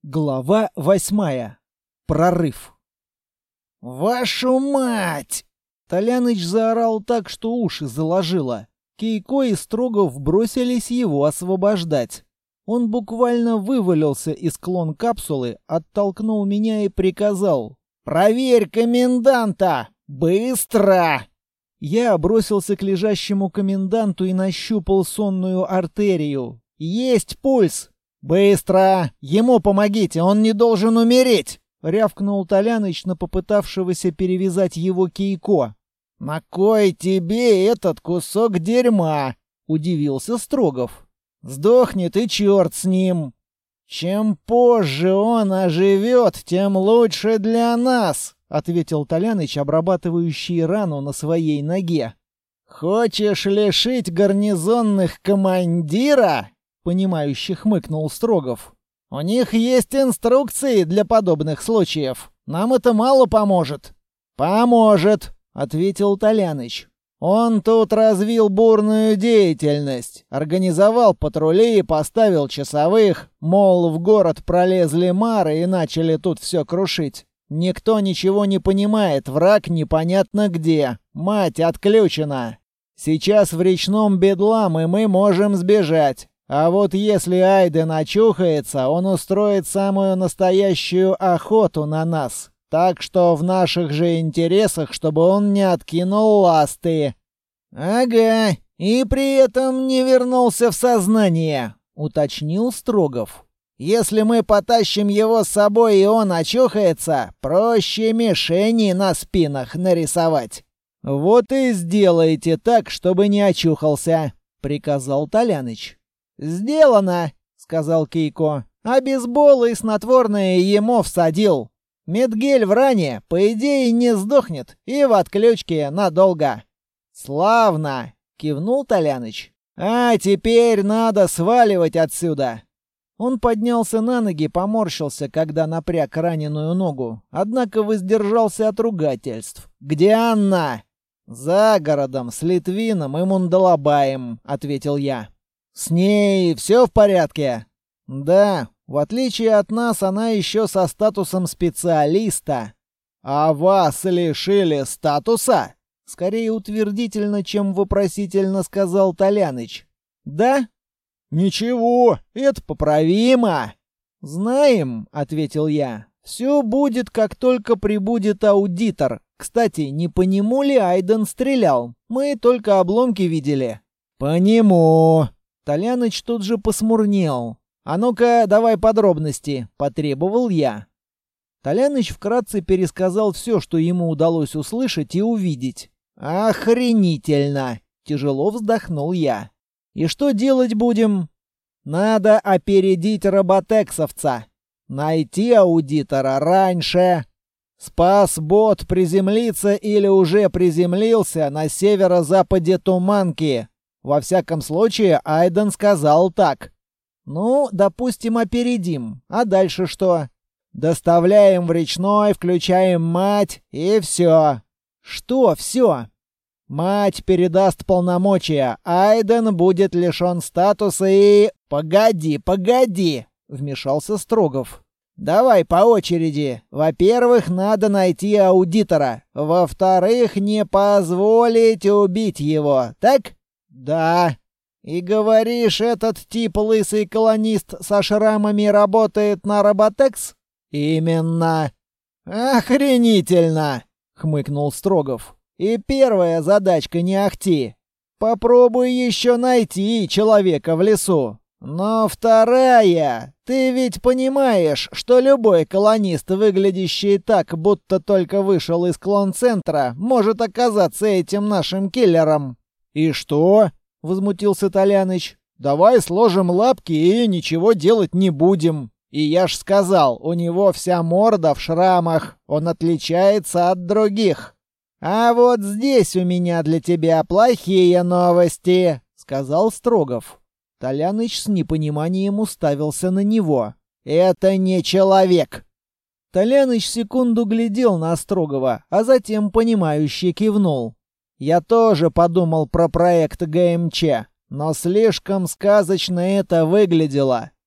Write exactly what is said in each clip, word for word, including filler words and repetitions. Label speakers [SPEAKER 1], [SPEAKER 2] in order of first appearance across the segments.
[SPEAKER 1] Глава восьмая. Прорыв. «Вашу мать!» Толяныч заорал так, что уши заложило. Кейко и Строгов бросились его освобождать. Он буквально вывалился из клон капсулы, оттолкнул меня и приказал: «Проверь коменданта! Быстро!» Я бросился к лежащему коменданту и нащупал сонную артерию. «Есть пульс!» «Быстро! Ему помогите, он не должен умереть!» — рявкнул Толяныч на попытавшегося перевязать его Кейко. «На кой тебе этот кусок дерьма?» — удивился Строгов. «Сдохнет и черт с ним! Чем позже он оживет, тем лучше для нас!» — ответил Толяныч, обрабатывающий рану на своей ноге. «Хочешь лишить гарнизонных командира?» — понимающе хмыкнул Строгов. «У них есть инструкции для подобных случаев. Нам это мало поможет». «Поможет», — ответил Толяныч. «Он тут развил бурную деятельность, организовал патрули и поставил часовых, мол, в город пролезли мары и начали тут все крушить. Никто ничего не понимает, враг непонятно где, мать отключена. Сейчас в речном бедлам, и мы можем сбежать. А вот если Айден очухается, он устроит самую настоящую охоту на нас. Так что в наших же интересах, чтобы он не откинул ласты». «Ага, и при этом не вернулся в сознание», — уточнил Строгов. «Если мы потащим его с собой, и он очухается, проще мишени на спинах нарисовать». «Вот и сделайте так, чтобы не очухался», — приказал Толяныч. «Сделано», — сказал Кейко. «А бейсбол и снотворное ему всадил. Медгель в ране, по идее, не сдохнет и в отключке надолго». «Славно!» — кивнул Толяныч. «А теперь надо сваливать отсюда». Он поднялся на ноги, поморщился, когда напряг раненую ногу, однако воздержался от ругательств. «Где Анна?» «За городом, с Литвином и Мундалабаем», — ответил я. «С ней все в порядке?» «Да, в отличие от нас, она еще со статусом специалиста». «А вас лишили статуса?» Скорее утвердительно, чем вопросительно сказал Толяныч. «Да?» «Ничего, это поправимо». «Знаем», — ответил я. «Все будет, как только прибудет аудитор. Кстати, не по нему ли Айден стрелял? Мы только обломки видели». «По нему». Толяныч тут же посмурнел. «А ну-ка, давай подробности», — потребовал я. Толяныч вкратце пересказал все, что ему удалось услышать и увидеть. «Охренительно!» — тяжело вздохнул я. «И что делать будем?» «Надо опередить роботексовца. Найти аудитора раньше. Спас-бот приземлится или уже приземлился на северо-западе Туманки. Во всяком случае, Айден сказал так. Ну, допустим, опередим. А дальше что? Доставляем в речной, включаем мать, и все». «Что все?» «Мать передаст полномочия, Айден будет лишен статуса и...» «Погоди, погоди!» — вмешался Строгов. «Давай по очереди. Во-первых, надо найти аудитора. Во-вторых, не позволить убить его, так?» «Да». «И говоришь, этот тип лысый колонист со шрамами работает на Роботекс?» «Именно». «Охренительно!» — хмыкнул Строгов. «И первая задачка не ахти. Попробуй еще найти человека в лесу. Но вторая... Ты ведь понимаешь, что любой колонист, выглядящий так, будто только вышел из клон-центра, может оказаться этим нашим киллером». «И что?» — возмутился Толяныч. «Давай сложим лапки и ничего делать не будем. И я ж сказал, у него вся морда в шрамах. Он отличается от других». «А вот здесь у меня для тебя плохие новости», — сказал Строгов. Толяныч с непониманием уставился на него. «Это не человек». Толяныч секунду глядел на Строгова, а затем понимающе кивнул. «Я тоже подумал про проект ГМЧ, но слишком сказочно это выглядело.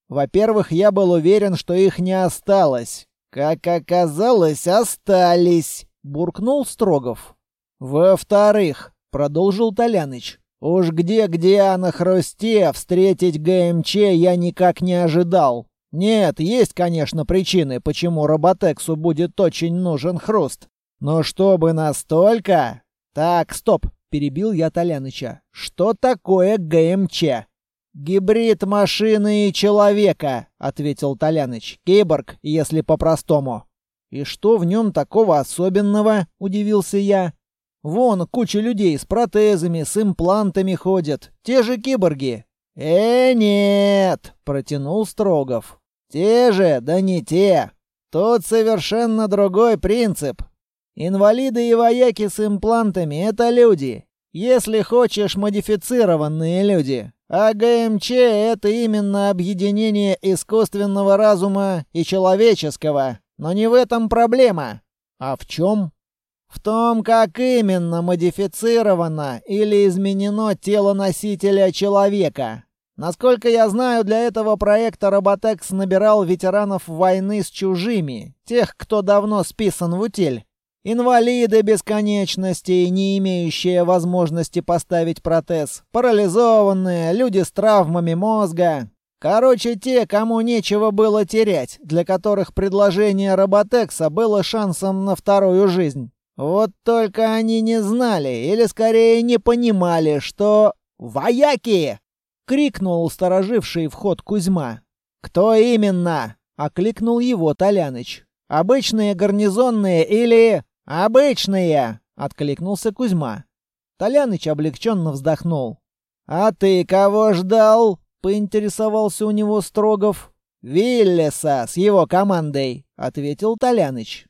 [SPEAKER 1] Во-первых, я был уверен, что их не осталось. Как оказалось, остались, буркнул Строгов. Во-вторых, продолжил Толяныч, уж где-где, а на хрусте встретить ГМЧ я никак не ожидал. Нет, есть, конечно, причины, почему Роботексу будет очень нужен хруст. Но чтобы настолько... Так, стоп, перебил я Толяныча. Что такое ГМЧ? Гибрид машины и человека, ответил Толяныч. Киборг, если по-простому. И что в нем такого особенного, удивился я. Вон куча людей с протезами, с имплантами ходят. Те же киборги. Э, нет, протянул Строгов. Те же, да не те. Тут совершенно другой принцип. Инвалиды и вояки с имплантами — это люди. Если хочешь, модифицированные люди. А ГМЧ — это именно объединение искусственного разума и человеческого. Но не в этом проблема. А в чем? В том, как именно модифицировано или изменено тело носителя человека. Насколько я знаю, для этого проекта Роботекс набирал ветеранов войны с чужими, тех, кто давно списан в утиль. Инвалиды бесконечности, не имеющие возможности поставить протез, парализованные, люди с травмами мозга. Короче, те, кому нечего было терять, для которых предложение Роботекса было шансом на вторую жизнь. Вот только они не знали, или скорее не понимали, что... «Вояки!» — крикнул стороживший вход Кузьма. «Кто именно?» — окликнул его Толяныч. «Обычные гарнизонные или...» «Обычные!» — откликнулся Кузьма. Толяныч облегченно вздохнул. «А ты кого ждал?» — поинтересовался у него Строгов. «Виллиса с его командой», — ответил Толяныч.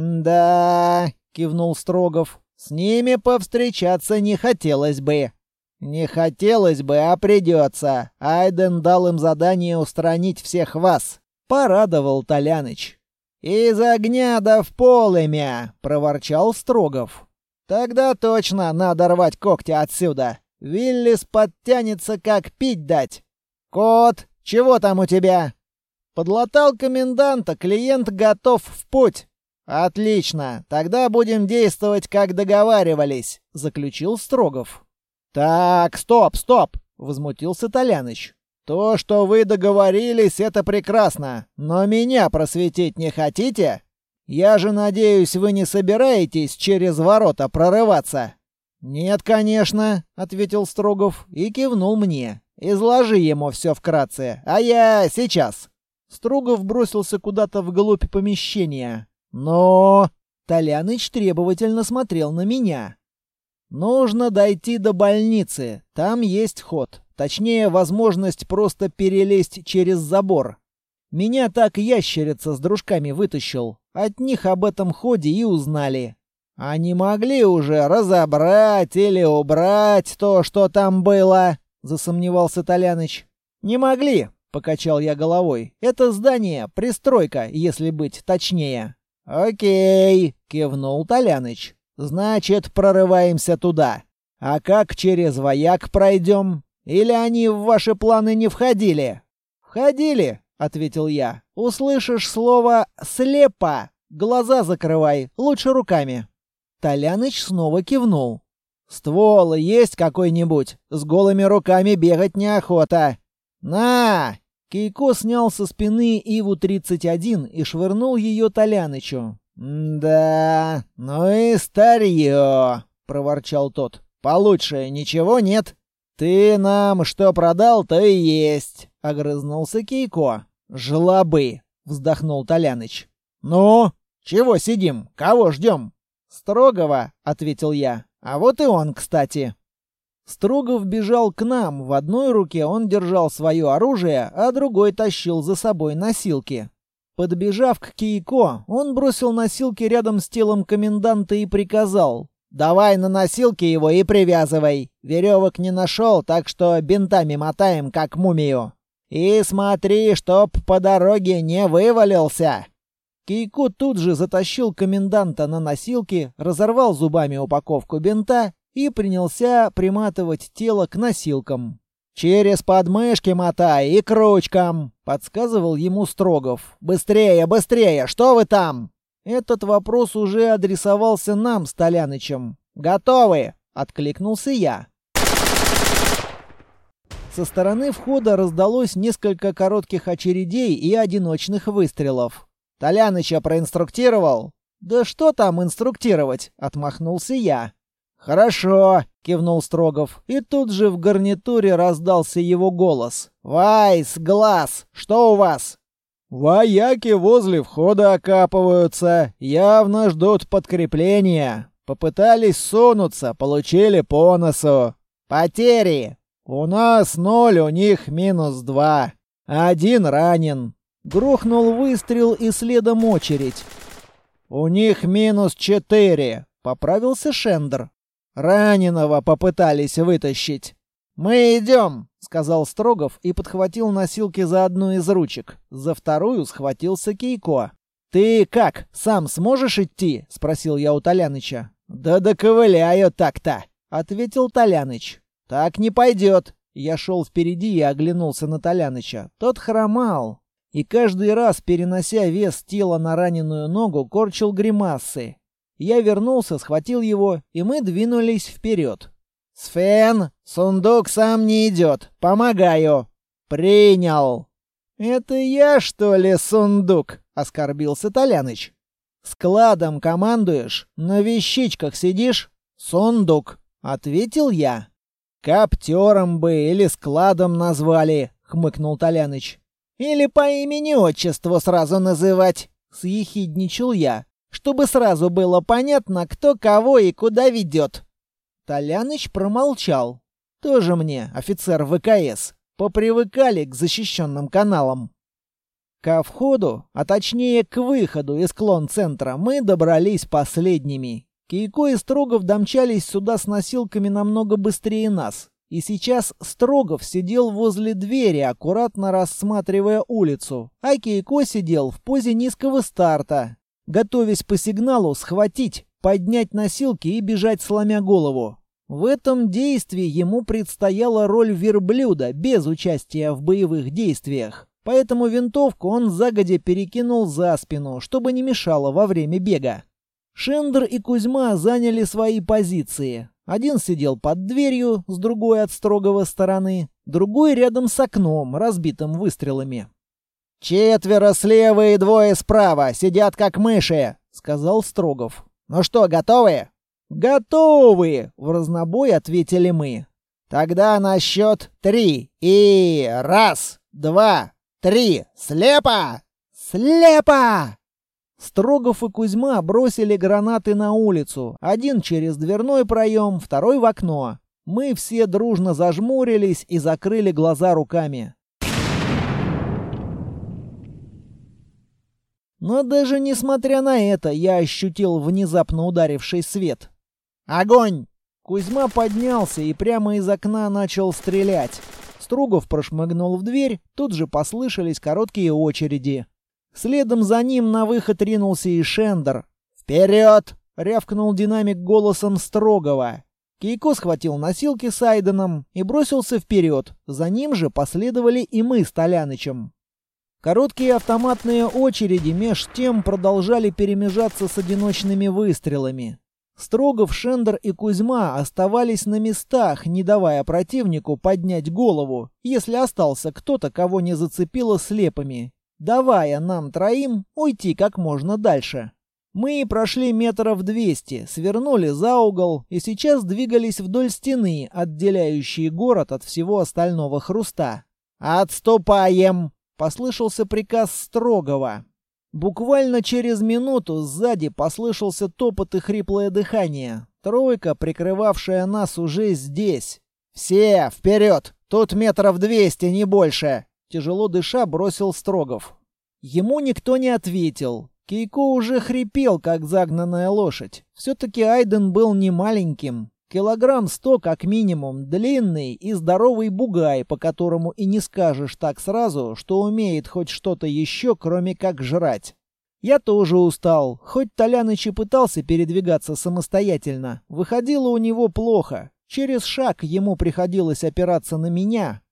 [SPEAKER 1] «Да...» — кивнул Строгов. «С ними повстречаться не хотелось бы». «Не хотелось бы, а придется. Айден дал им задание устранить всех вас», — порадовал Толяныч. «Из огня да в полымя!» — проворчал Строгов. «Тогда точно надо рвать когти отсюда. Виллис подтянется, как пить дать. Кот, чего там у тебя?» «Подлатал коменданта, клиент готов в путь». «Отлично, тогда будем действовать, как договаривались», — заключил Строгов. «Так, стоп, стоп!» — возмутился Толяныч. «То, что вы договорились, это прекрасно, но меня просветить не хотите? Я же надеюсь, вы не собираетесь через ворота прорываться?» «Нет, конечно», — ответил Строгов и кивнул мне. «Изложи ему все вкратце, а я сейчас». Строгов бросился куда-то вглубь помещения. «Но...» — Толяныч требовательно смотрел на меня. «Нужно дойти до больницы, там есть ход». Точнее, возможность просто перелезть через забор. Меня так ящерица с дружками вытащил. От них об этом ходе и узнали. А не могли уже разобрать или убрать то, что там было? Засомневался Толяныч. Не могли, покачал я головой. Это здание, пристройка, если быть точнее. Окей, кивнул Толяныч. Значит, прорываемся туда. А как через вояк пройдем? Или они в ваши планы не входили?» «Входили», — ответил я. «Услышишь слово «слепо», глаза закрывай, лучше руками». Толяныч снова кивнул. «Ствол есть какой-нибудь? С голыми руками бегать неохота». «На!» Кейко снял со спины Иву тридцать один и швырнул ее Толянычу. «Да, ну и старье», — проворчал тот. «Получше ничего нет?» «Ты нам что продал, то и есть», — огрызнулся Кейко. «Жлобы», — вздохнул Толяныч. «Ну, чего сидим? Кого ждем?» «Строгова», — ответил я. «А вот и он, кстати». Строгов бежал к нам. В одной руке он держал свое оружие, а другой тащил за собой носилки. Подбежав к Кейко, он бросил носилки рядом с телом коменданта и приказал: «Давай на носилки его и привязывай. Веревок не нашел, так что бинтами мотаем, как мумию. И смотри, чтоб по дороге не вывалился». Кейко тут же затащил коменданта на носилки, разорвал зубами упаковку бинта и принялся приматывать тело к носилкам. «Через подмышки мотай и к ручкам», — подсказывал ему Строгов. «Быстрее, быстрее! Что вы там?» Этот вопрос уже адресовался нам с Толянычем. «Готовы!» — откликнулся я. Со стороны входа раздалось несколько коротких очередей и одиночных выстрелов. «Толяныча проинструктировал?» «Да что там инструктировать?» — отмахнулся я. «Хорошо», — кивнул Строгов, и тут же в гарнитуре раздался его голос. «Вайс, Глаз, что у вас?» «Вояки возле входа окапываются, явно ждут подкрепления. Попытались сунуться, получили по носу. Потери. У нас ноль, у них минус два. Один ранен». Грохнул выстрел и следом очередь. «У них минус четыре», — поправился Шендер. «Раненого попытались вытащить». «Мы идем», — сказал Строгов и подхватил носилки за одну из ручек. За вторую схватился Кейко. «Ты как, сам сможешь идти?» — спросил я у Толяныча. «Да доковыляю так-то», — ответил Толяныч. «Так не пойдет». Я шел впереди и оглянулся на Толяныча. Тот хромал. И каждый раз, перенося вес тела на раненую ногу, корчил гримасы. Я вернулся, схватил его, и мы двинулись вперед. «Сфен, сундук сам не идет. Помогаю». «Принял». «Это я, что ли, сундук?» — оскорбился Толяныч. «Складом командуешь? На вещичках сидишь?» «Сундук», — ответил я. «Коптером бы или складом назвали», — хмыкнул Толяныч. «Или по имени-отчеству сразу называть», — съехидничал я, чтобы сразу было понятно, кто кого и куда ведет. Толяныч промолчал. Тоже мне, офицер ВКС. Попривыкали к защищенным каналам. Ко входу, а точнее к выходу из клон-центра, мы добрались последними. Кейко и Строгов домчались сюда с носилками намного быстрее нас. И сейчас Строгов сидел возле двери, аккуратно рассматривая улицу, а Кейко сидел в позе низкого старта, готовясь по сигналу схватить, поднять носилки и бежать, сломя голову. В этом действии ему предстояла роль верблюда, без участия в боевых действиях. Поэтому винтовку он загодя перекинул за спину, чтобы не мешало во время бега. Шендер и Кузьма заняли свои позиции. Один сидел под дверью, с другой от Строгова стороны, другой рядом с окном, разбитым выстрелами. «Четверо слева и двое справа, сидят как мыши», — сказал Строгов. «Ну что, готовы?» «Готовы!» — в разнобой ответили мы. «Тогда на счет три. И раз, два, три. Слепо!» «Слепо!» Строгов и Кузьма бросили гранаты на улицу. Один через дверной проем, второй в окно. Мы все дружно зажмурились и закрыли глаза руками. Но даже несмотря на это, я ощутил внезапно ударивший свет. «Огонь!» Кузьма поднялся и прямо из окна начал стрелять. Строгов прошмыгнул в дверь, тут же послышались короткие очереди. Следом за ним на выход ринулся и Шендер. «Вперед!» — рявкнул динамик голосом Строгова. Кейко схватил носилки с Айденом и бросился вперед. За ним же последовали и мы с Толянычем. Короткие автоматные очереди меж тем продолжали перемежаться с одиночными выстрелами. Строгов, Шендер и Кузьма оставались на местах, не давая противнику поднять голову, если остался кто-то, кого не зацепило слепами, давая нам троим уйти как можно дальше. Мы прошли метров двести, свернули за угол и сейчас двигались вдоль стены, отделяющей город от всего остального хруста. «Отступаем!» — послышался приказ Строгова. Буквально через минуту сзади послышался топот и хриплое дыхание. Тройка, прикрывавшая нас, уже здесь. «Все, вперед! Тут метров двести, не больше!» Тяжело дыша бросил Строгов. Ему никто не ответил. Кейко уже хрипел, как загнанная лошадь. Все-таки Айден был не маленьким. Килограмм сто как минимум, длинный и здоровый бугай, по которому и не скажешь так сразу, что умеет хоть что-то еще, кроме как жрать. Я тоже устал, хоть Толяныч и пытался передвигаться самостоятельно. Выходило у него плохо. Через шаг ему приходилось опираться на меня,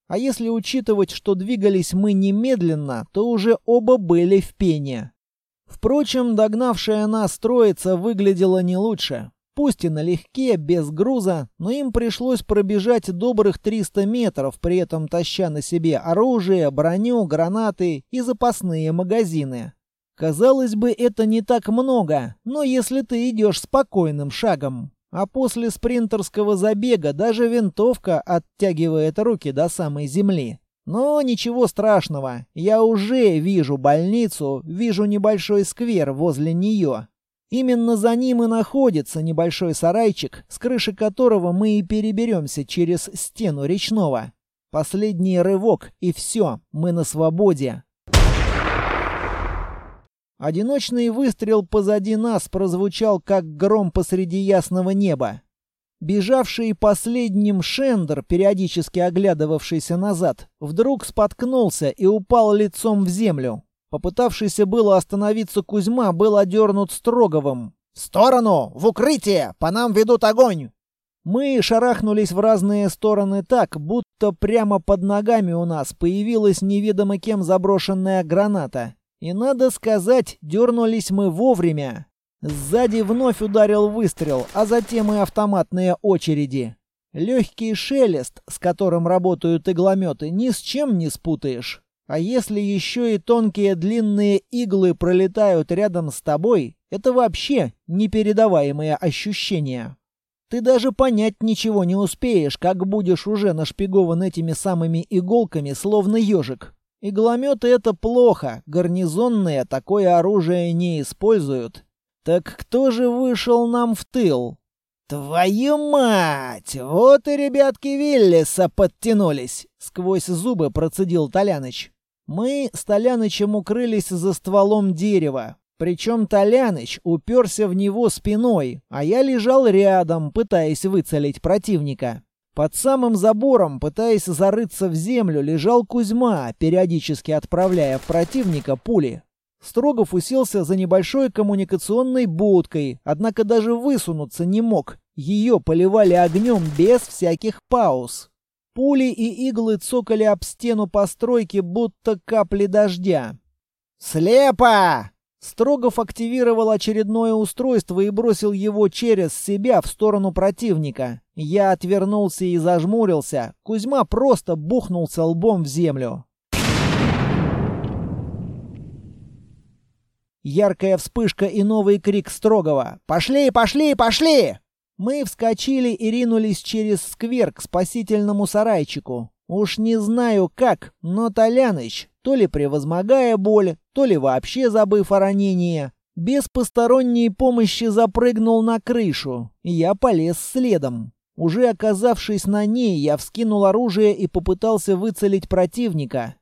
[SPEAKER 1] А если учитывать, что двигались мы немедленно, то уже оба были в пене. Впрочем, догнавшая нас троица выглядела не лучше. Пусть и налегке, без груза, но им пришлось пробежать добрых триста метров, при этом таща на себе оружие, броню, гранаты и запасные магазины. Казалось бы, это не так много, но если ты идешь спокойным шагом. А после спринтерского забега даже винтовка оттягивает руки до самой земли. Но ничего страшного, я уже вижу больницу, вижу небольшой сквер возле нее. Именно за ним и находится небольшой сарайчик, с крыши которого мы и переберемся через стену речного. Последний рывок, и все, мы на свободе. Одиночный выстрел позади нас прозвучал, как гром посреди ясного неба. Бежавший последним Шендер, периодически оглядывавшийся назад, вдруг споткнулся и упал лицом в землю. Попытавшийся было остановиться Кузьма был одернут Строговым. «В сторону! В укрытие! По нам ведут огонь!» Мы шарахнулись в разные стороны так, будто прямо под ногами у нас появилась неведомо кем заброшенная граната. И, надо сказать, дернулись мы вовремя. Сзади вновь ударил выстрел, а затем и автоматные очереди. Легкий шелест, с которым работают иглометы, ни с чем не спутаешь. А если еще и тонкие длинные иглы пролетают рядом с тобой, это вообще непередаваемые ощущения. Ты даже понять ничего не успеешь, как будешь уже нашпигован этими самыми иголками, словно ежик. Иглометы — это плохо, гарнизонные такое оружие не используют. Так кто же вышел нам в тыл? «Твою мать! Вот и ребятки Виллиса подтянулись!» — сквозь зубы процедил Толяныч. Мы с Толянычем укрылись за стволом дерева. Причем Толяныч уперся в него спиной, а я лежал рядом, пытаясь выцелить противника. Под самым забором, пытаясь зарыться в землю, лежал Кузьма, периодически отправляя в противника пули. Строгов уселся за небольшой коммуникационной будкой, однако даже высунуться не мог. Ее поливали огнем без всяких пауз. Пули и иглы цокали об стену постройки, будто капли дождя. «Слепо!» Строгов активировал очередное устройство и бросил его через себя в сторону противника. Я отвернулся и зажмурился. Кузьма просто бухнулся лбом в землю. Яркая вспышка и новый крик Строгова. «Пошли, пошли, пошли!» Мы вскочили и ринулись через сквер к спасительному сарайчику. Уж не знаю как, но Толяныч, то ли превозмогая боль, то ли вообще забыв о ранении, без посторонней помощи запрыгнул на крышу, и я полез следом. Уже оказавшись на ней, я вскинул оружие и попытался выцелить противника.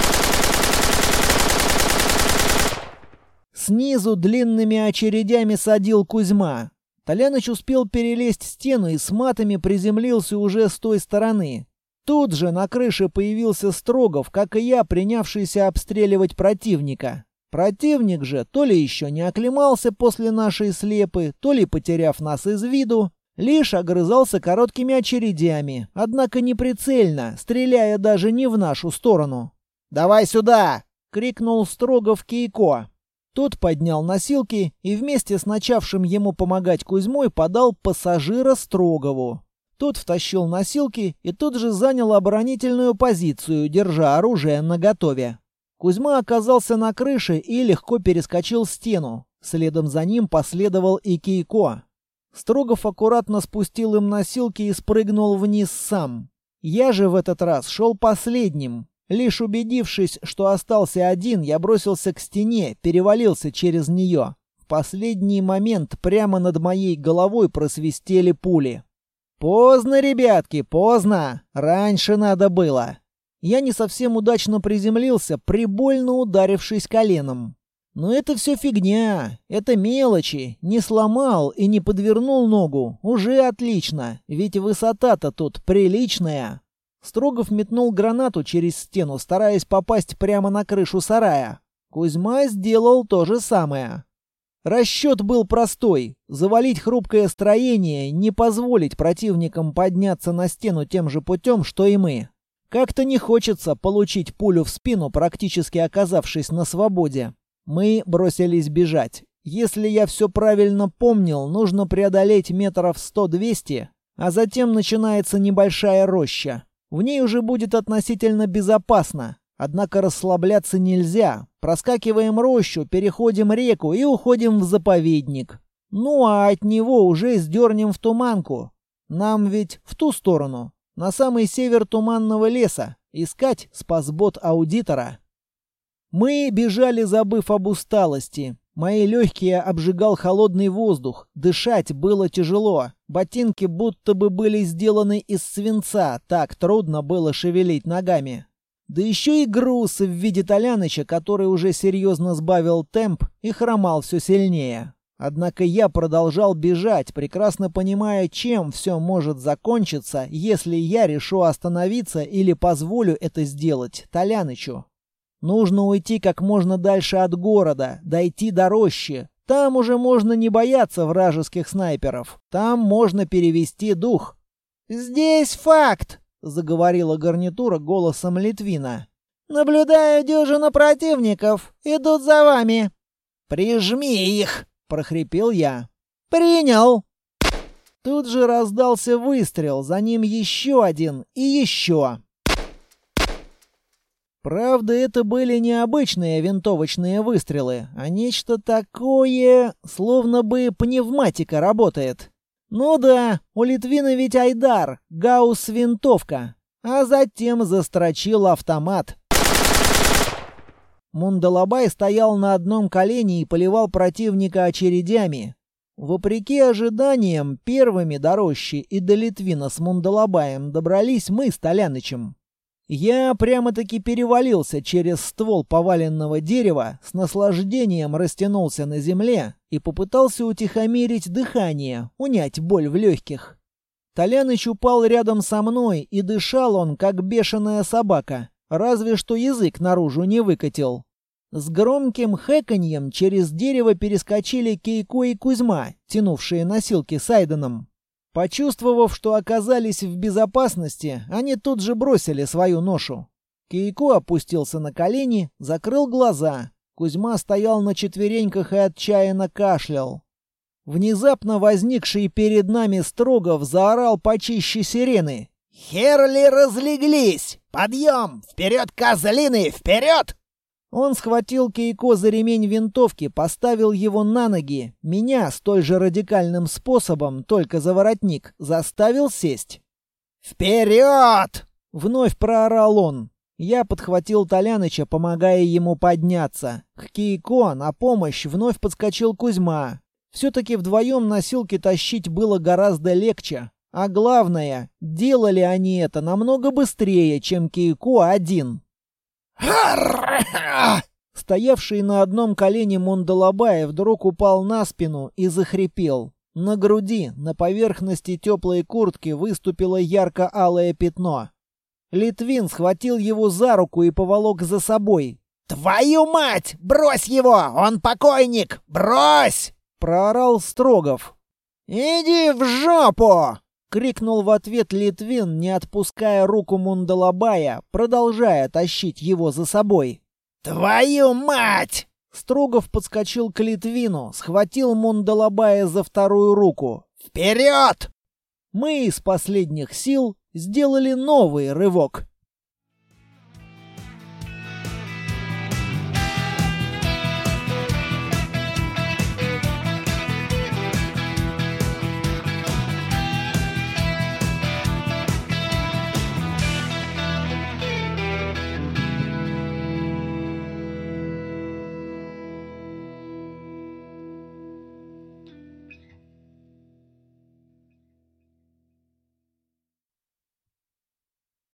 [SPEAKER 1] Снизу длинными очередями садил Кузьма. Толяныч успел перелезть стену и с матами приземлился уже с той стороны. Тут же на крыше появился Строгов, как и я, принявшийся обстреливать противника. Противник же то ли еще не оклемался после нашей слепы, то ли, потеряв нас из виду, лишь огрызался короткими очередями, однако не прицельно, стреляя даже не в нашу сторону. «Давай сюда!» — крикнул Строгов Кейко. Тот поднял носилки и вместе с начавшим ему помогать Кузьмой подал пассажира Строгову. Тот втащил носилки и тут же занял оборонительную позицию, держа оружие наготове. Кузьма оказался на крыше и легко перескочил стену. Следом за ним последовал и Кейко. Строгов аккуратно спустил им носилки и спрыгнул вниз сам. Я же в этот раз шел последним. Лишь убедившись, что остался один, я бросился к стене, перевалился через нее. В последний момент прямо над моей головой просвистели пули. «Поздно, ребятки, поздно! Раньше надо было!» Я не совсем удачно приземлился, прибольно ударившись коленом. Но это все фигня, это мелочи. Не сломал и не подвернул ногу. Уже отлично, ведь высота-то тут приличная. Строгов метнул гранату через стену, стараясь попасть прямо на крышу сарая. Кузьма сделал то же самое. Расчет был простой — завалить хрупкое строение, не позволить противникам подняться на стену тем же путем, что и мы. Как-то не хочется получить пулю в спину, практически оказавшись на свободе. Мы бросились бежать. Если я все правильно помнил, нужно преодолеть метров сто-двести, а затем начинается небольшая роща. В ней уже будет относительно безопасно. Однако расслабляться нельзя. Проскакиваем рощу, переходим реку и уходим в заповедник. Ну а от него уже сдернем в Туманку. Нам ведь в ту сторону, на самый север Туманного леса, искать спасбот аудитора. Мы бежали, забыв об усталости. Мои легкие обжигал холодный воздух, дышать было тяжело. Ботинки будто бы были сделаны из свинца, так трудно было шевелить ногами. Да еще и груз в виде Толяныча, который уже серьезно сбавил темп и хромал все сильнее. Однако я продолжал бежать, прекрасно понимая, чем все может закончиться, если я решу остановиться или позволю это сделать Толянычу. Нужно уйти как можно дальше от города, дойти до рощи. Там уже можно не бояться вражеских снайперов. Там можно перевести дух. «Здесь факт!» — заговорила гарнитура голосом Литвина. «Наблюдаю дюжину противников. Идут за вами». «Прижми их!» — прохрипел я. «Принял!» Тут же раздался выстрел, за ним еще один и еще. Правда, это были не обычные винтовочные выстрелы, а нечто такое, словно бы пневматика работает. Ну да, у Литвина ведь Айдар, гаусс-винтовка, а затем застрочил автомат. Мундалабай стоял на одном колене и поливал противника очередями. Вопреки ожиданиям, первыми до рощи и до Литвина с Мундалабаем добрались мы с Толянычем. Я прямо-таки перевалился через ствол поваленного дерева, с наслаждением растянулся на земле и попытался утихомирить дыхание, унять боль в легких. Толяныч упал рядом со мной, и дышал он, как бешеная собака, разве что язык наружу не выкатил. С громким хэканьем через дерево перескочили Кейко и Кузьма, тянувшие носилки с Айденом. Почувствовав, что оказались в безопасности, они тут же бросили свою ношу. Кейко опустился на колени, закрыл глаза. Кузьма стоял на четвереньках и отчаянно кашлял. Внезапно возникший перед нами Строгов заорал почище сирены. «Херли разлеглись! Подъем! Вперед, козлины! Вперед!» Он схватил Кейко за ремень винтовки, поставил его на ноги. Меня столь же радикальным способом, только за воротник, заставил сесть. «Вперед!» — вновь проорал он. Я подхватил Толяныча, помогая ему подняться. К Кейко на помощь вновь подскочил Кузьма. Все-таки вдвоем носилки тащить было гораздо легче. А главное, делали они это намного быстрее, чем Кейко один. Стоявший на одном колене Мундалабай вдруг упал на спину и захрипел. На груди, на поверхности теплой куртки выступило ярко-алое пятно. Литвин схватил его за руку и поволок за собой. «Твою мать! Брось его! Он покойник! Брось!» — проорал Строгов. «Иди в жопу!» — крикнул в ответ Литвин, не отпуская руку Мундалабая, продолжая тащить его за собой. «Твою мать!» Строгов подскочил к Литвину, схватил Мундалабая за вторую руку. «Вперед!» Мы из последних сил сделали новый рывок.